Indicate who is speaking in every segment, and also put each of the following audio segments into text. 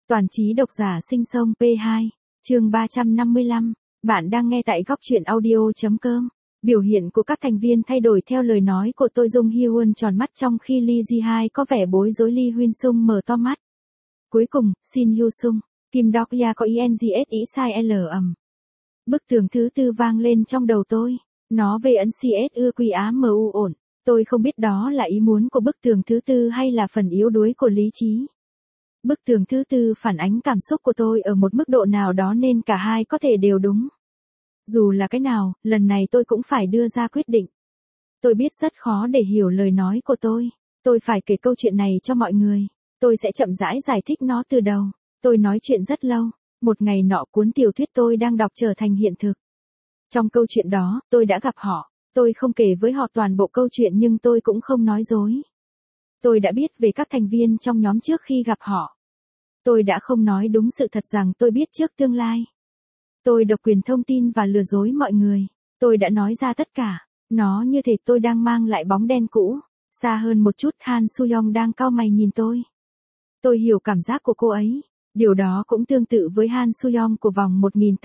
Speaker 1: Toàn trí độc giả sinh sông P2, chương 355, bạn đang nghe tại goctruyện audio.com. Biểu hiện của các thành viên thay đổi theo lời nói của tôi. Jung Hyun tròn mắt trong khi Lee Ji-hai có vẻ bối rối. Lee Huyên Sung mở to mắt. Cuối cùng, Shin Yu Sung, Kim Dok Ya có INGS ý sai L ầm. Bức tường thứ tư vang lên trong đầu tôi. Nó về ấn CS ưa quy á mu ổn. Tôi không biết đó là ý muốn của bức tường thứ tư hay là phần yếu đuối của lý trí. Bức tường thứ tư phản ánh cảm xúc của tôi ở một mức độ nào đó nên cả hai có thể đều đúng. Dù là cái nào, lần này tôi cũng phải đưa ra quyết định. Tôi biết rất khó để hiểu lời nói của tôi. Tôi phải kể câu chuyện này cho mọi người. Tôi sẽ chậm rãi giải thích nó từ đầu. Tôi nói chuyện rất lâu. Một ngày nọ cuốn tiểu thuyết tôi đang đọc trở thành hiện thực. Trong câu chuyện đó, tôi đã gặp họ. Tôi không kể với họ toàn bộ câu chuyện nhưng tôi cũng không nói dối. Tôi đã biết về các thành viên trong nhóm trước khi gặp họ. Tôi đã không nói đúng sự thật rằng tôi biết trước tương lai. Tôi độc quyền thông tin và lừa dối mọi người. Tôi đã nói ra tất cả. Nó như thể tôi đang mang lại bóng đen cũ. Xa hơn một chút, Han Soo-young đang cau mày nhìn tôi. Tôi hiểu cảm giác của cô ấy. Điều đó cũng tương tự với Han Soo-young của vòng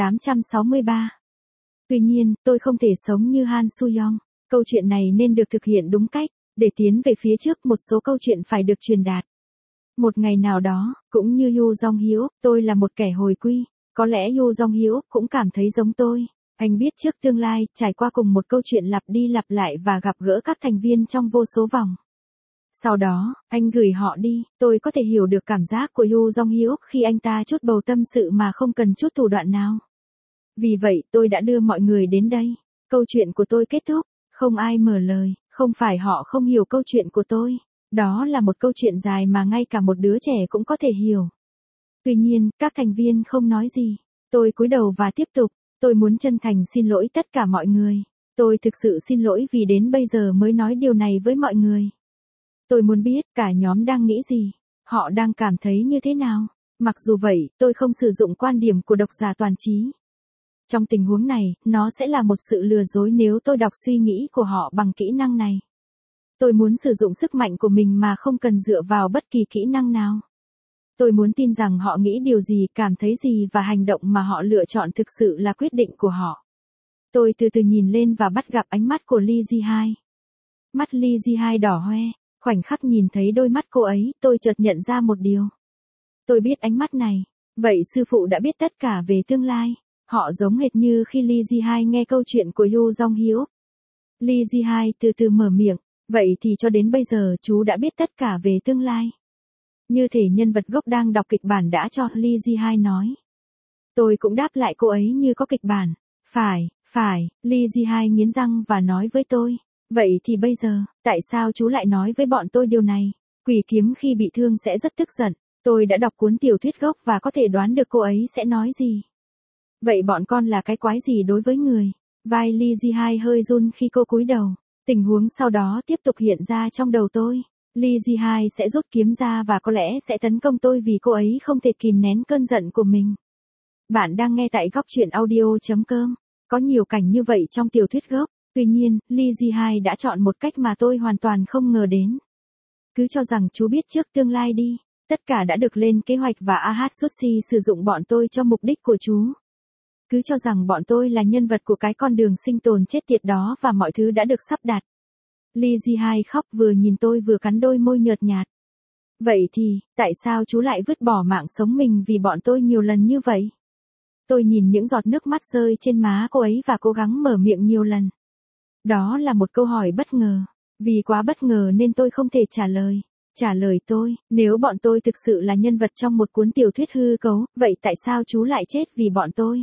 Speaker 1: 1863. Tuy nhiên, tôi không thể sống như Han Soo-young. Câu chuyện này nên được thực hiện đúng cách. Để tiến về phía trước, một số câu chuyện phải được truyền đạt. Một ngày nào đó, cũng như Yoo Jong-hyuk, tôi là một kẻ hồi quy. Có lẽ Yoo Jong-hyuk cũng cảm thấy giống tôi. Anh biết trước tương lai, trải qua cùng một câu chuyện lặp đi lặp lại và gặp gỡ các thành viên trong vô số vòng. Sau đó, anh gửi họ đi. Tôi có thể hiểu được cảm giác của Yoo Jong-hyuk khi anh ta chút bầu tâm sự mà không cần chút thủ đoạn nào. Vì vậy, tôi đã đưa mọi người đến đây. Câu chuyện của tôi kết thúc. Không ai mở lời. Không phải họ không hiểu câu chuyện của tôi. Đó là một câu chuyện dài mà ngay cả một đứa trẻ cũng có thể hiểu. Tuy nhiên, các thành viên không nói gì. Tôi cúi đầu và tiếp tục. Tôi muốn chân thành xin lỗi tất cả mọi người. Tôi thực sự xin lỗi vì đến bây giờ mới nói điều này với mọi người. Tôi muốn biết cả nhóm đang nghĩ gì. Họ đang cảm thấy như thế nào. Mặc dù vậy, tôi không sử dụng quan điểm của độc giả toàn trí. Trong tình huống này, nó sẽ là một sự lừa dối nếu tôi đọc suy nghĩ của họ bằng kỹ năng này. Tôi muốn sử dụng sức mạnh của mình mà không cần dựa vào bất kỳ kỹ năng nào. Tôi muốn tin rằng họ nghĩ điều gì, cảm thấy gì và hành động mà họ lựa chọn thực sự là quyết định của họ. Tôi từ từ nhìn lên và bắt gặp ánh mắt của Lee Ji-hai. Mắt Lee Ji-hai đỏ hoe. Khoảnh khắc nhìn thấy đôi mắt cô ấy, tôi chợt nhận ra một điều. Tôi biết ánh mắt này. Vậy sư phụ đã biết tất cả về tương lai. Họ giống hệt như khi Lee Ji-hai nghe câu chuyện của Yoo Jong-hyuk. Lee Ji-hai từ từ mở miệng. Vậy thì cho đến bây giờ chú đã biết tất cả về tương lai. Như thể nhân vật gốc đang đọc kịch bản đã cho, Lee Ji-hai nói. Tôi cũng đáp lại cô ấy như có kịch bản. Phải, Lee Ji-hai nghiến răng và nói với tôi. Vậy thì bây giờ, tại sao chú lại nói với bọn tôi điều này? Quỷ kiếm khi bị thương sẽ rất tức giận. Tôi đã đọc cuốn tiểu thuyết gốc và có thể đoán được cô ấy sẽ nói gì. Vậy bọn con là cái quái gì đối với người? Vai Lee Ji-hai hơi run khi cô cúi đầu. Tình huống sau đó tiếp tục hiện ra trong đầu tôi. Lee Ji-hai sẽ rút kiếm ra và có lẽ sẽ tấn công tôi vì cô ấy không thể kìm nén cơn giận của mình. Bạn đang nghe tại goctruyện audio.com. Có nhiều cảnh như vậy trong tiểu thuyết gốc. Tuy nhiên, Lee Ji-hai đã chọn một cách mà tôi hoàn toàn không ngờ đến. Cứ cho rằng chú biết trước tương lai đi. Tất cả đã được lên kế hoạch và Ahatsushi sử dụng bọn tôi cho mục đích của chú. Cứ cho rằng bọn tôi là nhân vật của cái con đường sinh tồn chết tiệt đó và mọi thứ đã được sắp đặt. Lee Ji-hai khóc vừa nhìn tôi vừa cắn đôi môi nhợt nhạt. Vậy thì, tại sao chú lại vứt bỏ mạng sống mình vì bọn tôi nhiều lần như vậy? Tôi nhìn những giọt nước mắt rơi trên má cô ấy và cố gắng mở miệng nhiều lần. Đó là một câu hỏi bất ngờ. Vì quá bất ngờ nên tôi không thể trả lời. Trả lời tôi, nếu bọn tôi thực sự là nhân vật trong một cuốn tiểu thuyết hư cấu, vậy tại sao chú lại chết vì bọn tôi?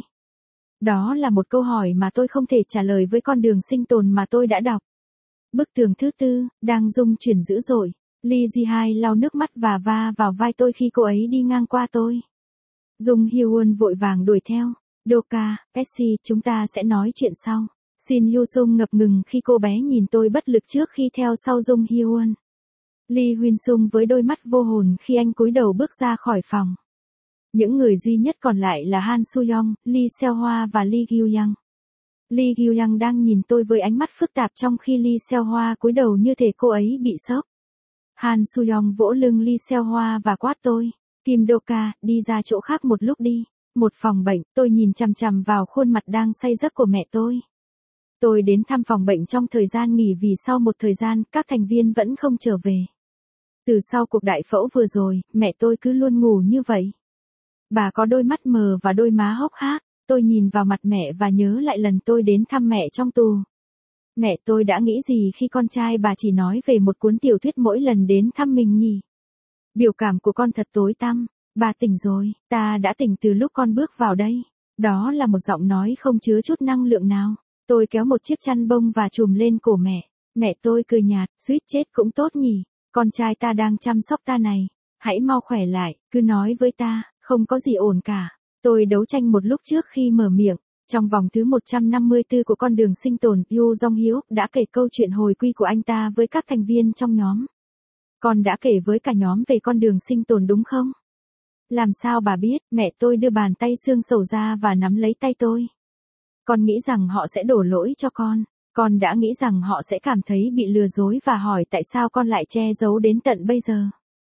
Speaker 1: Đó là một câu hỏi mà tôi không thể trả lời với con đường sinh tồn mà tôi đã đọc. Bức tường thứ tư, đang rung chuyển dữ dội. Lee Ji-hai lau nước mắt và va vào vai tôi khi cô ấy đi ngang qua tôi. Jung Hyun vội vàng đuổi theo. Doka, Pepsi, chúng ta sẽ nói chuyện sau. Shin Yu Sung ngập ngừng khi cô bé nhìn tôi bất lực trước khi theo sau Jung Hyun. Lee Huyên Sung với đôi mắt vô hồn khi anh cúi đầu bước ra khỏi phòng. Những người duy nhất còn lại là Han Soo-young, Lee Seo-hwa và Lee Gyu-young. Lee Gyu-young đang nhìn tôi với ánh mắt phức tạp trong khi Lee Seo-hwa cúi đầu như thể cô ấy bị sốc. Han Soo-young vỗ lưng Lee Seo-hwa và quát tôi. Kim Doka, đi ra chỗ khác một lúc đi. Một phòng bệnh, tôi nhìn chằm chằm vào khuôn mặt đang say giấc của mẹ tôi. Tôi đến thăm phòng bệnh trong thời gian nghỉ vì sau một thời gian, các thành viên vẫn không trở về. Từ sau cuộc đại phẫu vừa rồi, mẹ tôi cứ luôn ngủ như vậy. Bà có đôi mắt mờ và đôi má hốc hác. Tôi nhìn vào mặt mẹ và nhớ lại lần tôi đến thăm mẹ trong tù. Mẹ tôi đã nghĩ gì khi con trai bà chỉ nói về một cuốn tiểu thuyết mỗi lần đến thăm mình nhỉ? Biểu cảm của con thật tối tăm. Bà tỉnh rồi, ta đã tỉnh từ lúc con bước vào đây. Đó là một giọng nói không chứa chút năng lượng nào. Tôi kéo một chiếc chăn bông và trùm lên cổ mẹ. Mẹ tôi cười nhạt, suýt chết cũng tốt nhỉ. Con trai ta đang chăm sóc ta này. Hãy mau khỏe lại, cứ nói với ta, không có gì ổn cả. Tôi đấu tranh một lúc trước khi mở miệng. Trong vòng thứ 154 của con đường sinh tồn, Yoo Jong-hyuk đã kể câu chuyện hồi quy của anh ta với các thành viên trong nhóm. Con đã kể với cả nhóm về con đường sinh tồn đúng không? Làm sao bà biết? Mẹ tôi đưa bàn tay xương sầu ra và nắm lấy tay tôi. Con nghĩ rằng họ sẽ đổ lỗi cho con. Con đã nghĩ rằng họ sẽ cảm thấy bị lừa dối và hỏi tại sao con lại che giấu đến tận bây giờ.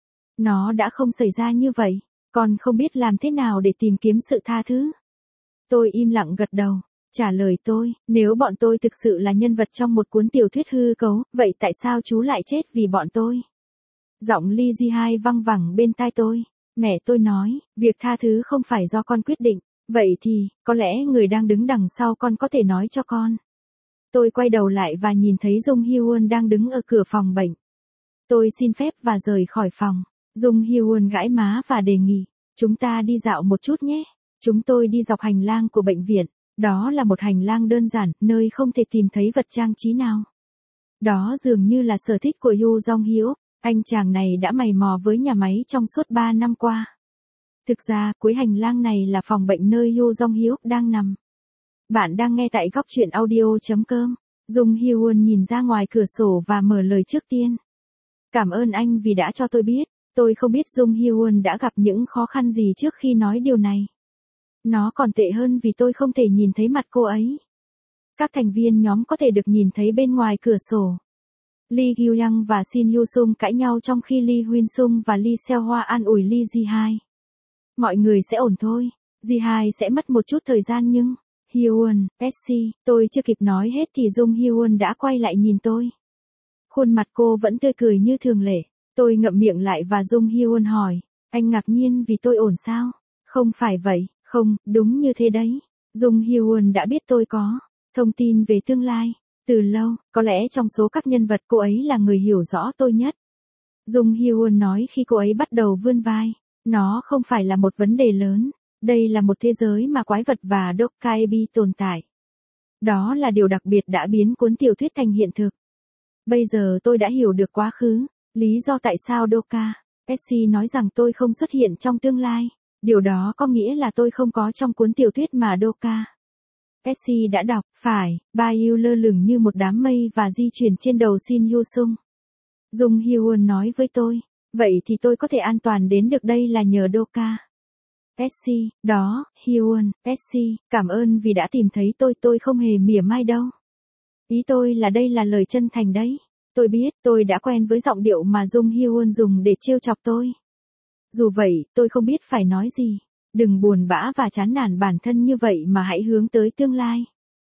Speaker 1: Nó đã không xảy ra như vậy. Con không biết làm thế nào để tìm kiếm sự tha thứ. Tôi im lặng gật đầu. Trả lời tôi, nếu bọn tôi thực sự là nhân vật trong một cuốn tiểu thuyết hư cấu, vậy tại sao chú lại chết vì bọn tôi? Giọng Lee Ji-hai văng vẳng bên tai tôi. Mẹ tôi nói, việc tha thứ không phải do con quyết định. Vậy thì, có lẽ người đang đứng đằng sau con có thể nói cho con. Tôi quay đầu lại và nhìn thấy Jung Hyun đang đứng ở cửa phòng bệnh. Tôi xin phép và rời khỏi phòng. Jung Hyun gãi má và đề nghị, chúng ta đi dạo một chút nhé. Chúng tôi đi dọc hành lang của bệnh viện. Đó là một hành lang đơn giản, nơi không thể tìm thấy vật trang trí nào. Đó dường như là sở thích của Yoo Jong-hyuk. Anh chàng này đã mày mò với nhà máy trong suốt 3 năm qua. Thực ra, cuối hành lang này là phòng bệnh nơi Yoo Jong-hyuk đang nằm. Bạn đang nghe tại góc truyện audio.com. Jung Hyun nhìn ra ngoài cửa sổ và mở lời trước tiên. Cảm ơn anh vì đã cho tôi biết. Tôi không biết Jung Hyun đã gặp những khó khăn gì trước khi nói điều này. Nó còn tệ hơn vì tôi không thể nhìn thấy mặt cô ấy. Các thành viên nhóm có thể được nhìn thấy bên ngoài cửa sổ. Lee Gyu-young và Shin Yu-sung cãi nhau trong khi Lee Huyên-sung và Lee Seo-hwa an ủi Lee Ji-hai. Mọi người sẽ ổn thôi. Ji-hai sẽ mất một chút thời gian nhưng... Hyun, Pepsi, tôi chưa kịp nói hết thì Jung Hyun đã quay lại nhìn tôi. Khuôn mặt cô vẫn tươi cười như thường lệ. Tôi ngậm miệng lại và Jung Hyun hỏi, anh ngạc nhiên vì tôi ổn sao? Không phải vậy, không, đúng như thế đấy. Jung Hyun đã biết tôi có thông tin về tương lai. Từ lâu, có lẽ trong số các nhân vật cô ấy là người hiểu rõ tôi nhất. Jung Hyun nói khi cô ấy bắt đầu vươn vai. Nó không phải là một vấn đề lớn. Đây là một thế giới mà quái vật và Dokkaibi tồn tại. Đó là điều đặc biệt đã biến cuốn tiểu thuyết thành hiện thực. Bây giờ tôi đã hiểu được quá khứ, lý do tại sao Doka, Pepsi nói rằng tôi không xuất hiện trong tương lai. Điều đó có nghĩa là tôi không có trong cuốn tiểu thuyết mà Doka, Pepsi đã đọc, phải, Bayu lơ lửng như một đám mây và di chuyển trên đầu Shin Yu-sung. Jung Hyun nói với tôi, vậy thì tôi có thể an toàn đến được đây là nhờ Doka. Pepsi, đó, Hyun, Pepsi, cảm ơn vì đã tìm thấy tôi không hề mỉa mai đâu. Ý tôi là đây là lời chân thành đấy. Tôi biết, tôi đã quen với giọng điệu mà Jung Hyun dùng để trêu chọc tôi. Dù vậy, tôi không biết phải nói gì. Đừng buồn bã và chán nản bản thân như vậy mà hãy hướng tới tương lai.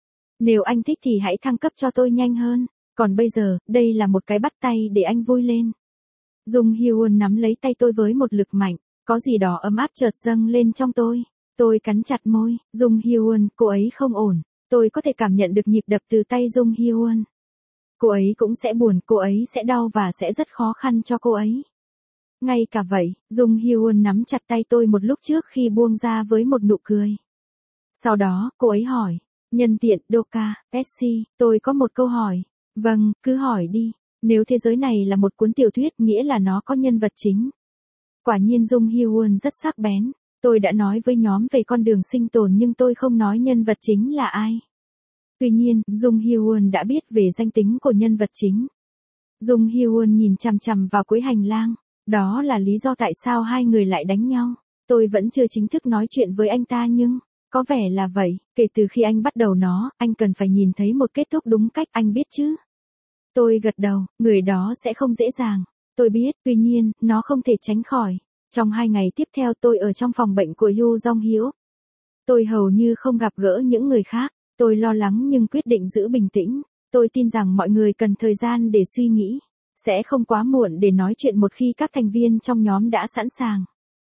Speaker 1: Nếu anh thích thì hãy thăng cấp cho tôi nhanh hơn. Còn bây giờ, đây là một cái bắt tay để anh vui lên. Jung Hyun nắm lấy tay tôi với một lực mạnh. Có gì đó ấm áp chợt dâng lên trong tôi. Tôi cắn chặt môi. Jung Hyun, cô ấy không ổn. Tôi có thể cảm nhận được nhịp đập từ tay Jung Hyun. Cô ấy cũng sẽ buồn, cô ấy sẽ đau và sẽ rất khó khăn cho cô ấy. Ngay cả vậy, Jung Hyun nắm chặt tay tôi một lúc trước khi buông ra với một nụ cười. Sau đó, cô ấy hỏi, nhân tiện, Doka, Pepsi, tôi có một câu hỏi. Vâng, cứ hỏi đi. Nếu thế giới này là một cuốn tiểu thuyết nghĩa là nó có nhân vật chính. Quả nhiên Jung Hyun rất sắc bén. Tôi đã nói với nhóm về con đường sinh tồn nhưng tôi không nói nhân vật chính là ai. Tuy nhiên, Jung Hyun đã biết về danh tính của nhân vật chính. Jung Hyun nhìn chằm chằm vào cuối hành lang. Đó là lý do tại sao hai người lại đánh nhau. Tôi vẫn chưa chính thức nói chuyện với anh ta nhưng, có vẻ là vậy, kể từ khi anh bắt đầu nó, anh cần phải nhìn thấy một kết thúc đúng cách, anh biết chứ? Tôi gật đầu, người đó sẽ không dễ dàng. Tôi biết, tuy nhiên, nó không thể tránh khỏi. Trong 2 ngày tiếp theo tôi ở trong phòng bệnh của Yu Jong Hyuk. Tôi hầu như không gặp gỡ những người khác, tôi lo lắng nhưng quyết định giữ bình tĩnh. Tôi tin rằng mọi người cần thời gian để suy nghĩ. Sẽ không quá muộn để nói chuyện một khi các thành viên trong nhóm đã sẵn sàng.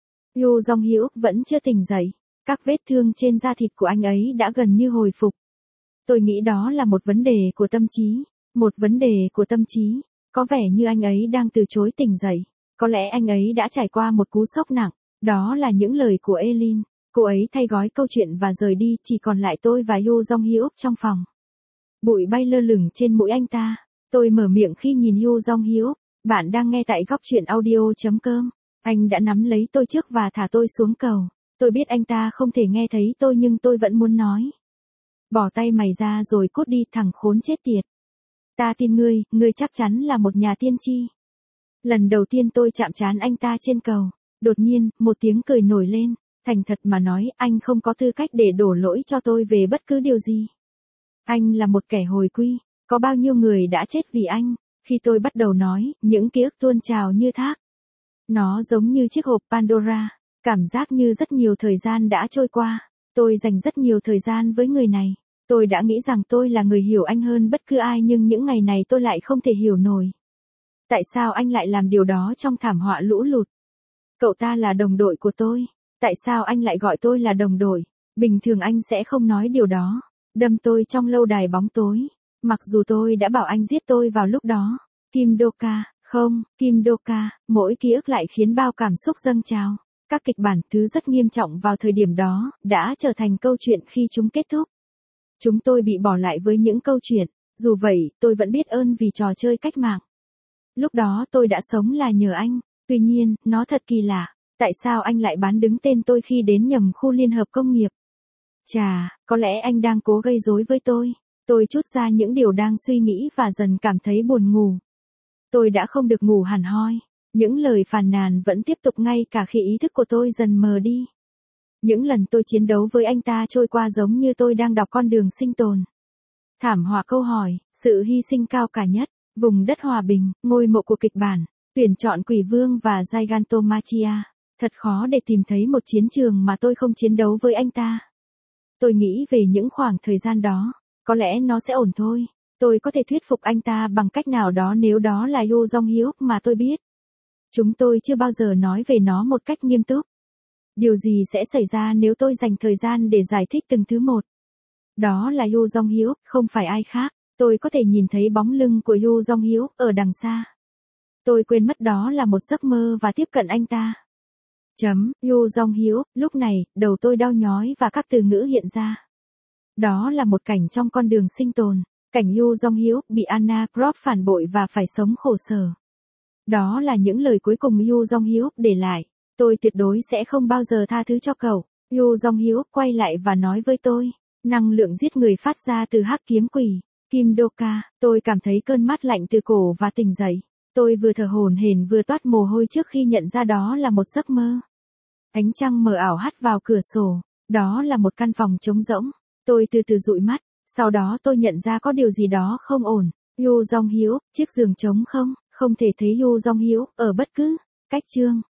Speaker 1: Yu Jong Hyuk vẫn chưa tỉnh dậy. Các vết thương trên da thịt của anh ấy đã gần như hồi phục. Tôi nghĩ đó là một vấn đề của tâm trí. Một vấn đề của tâm trí. Có vẻ như anh ấy đang từ chối tỉnh dậy. Có lẽ anh ấy đã trải qua một cú sốc nặng. Đó là những lời của Elin. Cô ấy thay gói câu chuyện và rời đi, chỉ còn lại tôi và Yu Jong Hyuk trong phòng. Bụi bay lơ lửng trên mũi anh ta. Tôi mở miệng khi nhìn Yu Jong Hyuk. Bạn đang nghe tại góc truyện audio.com. Anh đã nắm lấy tôi trước và thả tôi xuống cầu. Tôi biết anh ta không thể nghe thấy tôi nhưng tôi vẫn muốn nói. Bỏ tay mày ra rồi cút đi, thằng khốn chết tiệt. Ta tin ngươi chắc chắn là một nhà tiên tri. Lần đầu tiên tôi chạm trán anh ta trên cầu. Đột nhiên, một tiếng cười nổi lên. Thành thật mà nói, anh không có tư cách để đổ lỗi cho tôi về bất cứ điều gì. Anh là một kẻ hồi quy. Có bao nhiêu người đã chết vì anh. Khi tôi bắt đầu nói, những ký ức tuôn trào như thác. Nó giống như chiếc hộp Pandora. Cảm giác như rất nhiều thời gian đã trôi qua. Tôi dành rất nhiều thời gian với người này. Tôi đã nghĩ rằng tôi là người hiểu anh hơn bất cứ ai nhưng những ngày này tôi lại không thể hiểu nổi. Tại sao anh lại làm điều đó trong thảm họa lũ lụt? Cậu ta là đồng đội của tôi. Tại sao anh lại gọi tôi là đồng đội? Bình thường anh sẽ không nói điều đó. Đâm tôi trong lâu đài bóng tối. Mặc dù tôi đã bảo anh giết tôi vào lúc đó. Kim Do-ka, không, Kim Do-ka, mỗi ký ức lại khiến bao cảm xúc dâng trào. Các kịch bản thứ rất nghiêm trọng vào thời điểm đó, đã trở thành câu chuyện khi chúng kết thúc. Chúng tôi bị bỏ lại với những câu chuyện. Dù vậy, tôi vẫn biết ơn vì trò chơi cách mạng. Lúc đó tôi đã sống là nhờ anh. Tuy nhiên, nó thật kỳ lạ. Tại sao anh lại bán đứng tên tôi khi đến nhầm khu liên hợp công nghiệp? Chà, có lẽ anh đang cố gây rối với tôi. Tôi trút ra những điều đang suy nghĩ và dần cảm thấy buồn ngủ. Tôi đã không được ngủ hẳn hoi. Những lời phàn nàn vẫn tiếp tục ngay cả khi ý thức của tôi dần mờ đi. Những lần tôi chiến đấu với anh ta trôi qua giống như tôi đang đọc con đường sinh tồn. Thảm họa câu hỏi, sự hy sinh cao cả nhất, vùng đất hòa bình, ngôi mộ của kịch bản, tuyển chọn quỷ vương và Gigantomachia. Thật khó để tìm thấy một chiến trường mà tôi không chiến đấu với anh ta. Tôi nghĩ về những khoảng thời gian đó, có lẽ nó sẽ ổn thôi. Tôi có thể thuyết phục anh ta bằng cách nào đó nếu đó là Yu Jong Hyuk mà tôi biết. Chúng tôi chưa bao giờ nói về nó một cách nghiêm túc. Điều gì sẽ xảy ra nếu tôi dành thời gian để giải thích từng thứ một? Đó là Yu Jong Hyuk, không phải ai khác. Tôi có thể nhìn thấy bóng lưng của Yu Jong Hyuk ở đằng xa. Tôi quên mất đó là một giấc mơ và tiếp cận anh ta. Yu Jong Hyuk, lúc này, đầu tôi đau nhói và các từ ngữ hiện ra. Đó là một cảnh trong con đường sinh tồn. Cảnh Yu Jong Hyuk bị Anna Krop phản bội và phải sống khổ sở. Đó là những lời cuối cùng Yu Jong Hyuk để lại. Tôi tuyệt đối sẽ không bao giờ tha thứ cho cậu. Yu Jong Hyuk quay lại và nói với tôi. Năng lượng giết người phát ra từ hắc kiếm quỷ. Kim Do-ka, tôi cảm thấy cơn mát lạnh từ cổ và tỉnh dậy. Tôi vừa thở hổn hển vừa toát mồ hôi trước khi nhận ra đó là một giấc mơ. Ánh trăng mờ ảo hắt vào cửa sổ. Đó là một căn phòng trống rỗng. Tôi từ từ dụi mắt. Sau đó tôi nhận ra có điều gì đó không ổn. Yu Jong Hyuk, chiếc giường trống không thể thấy Yu Jong Hyuk ở bất cứ cách chương.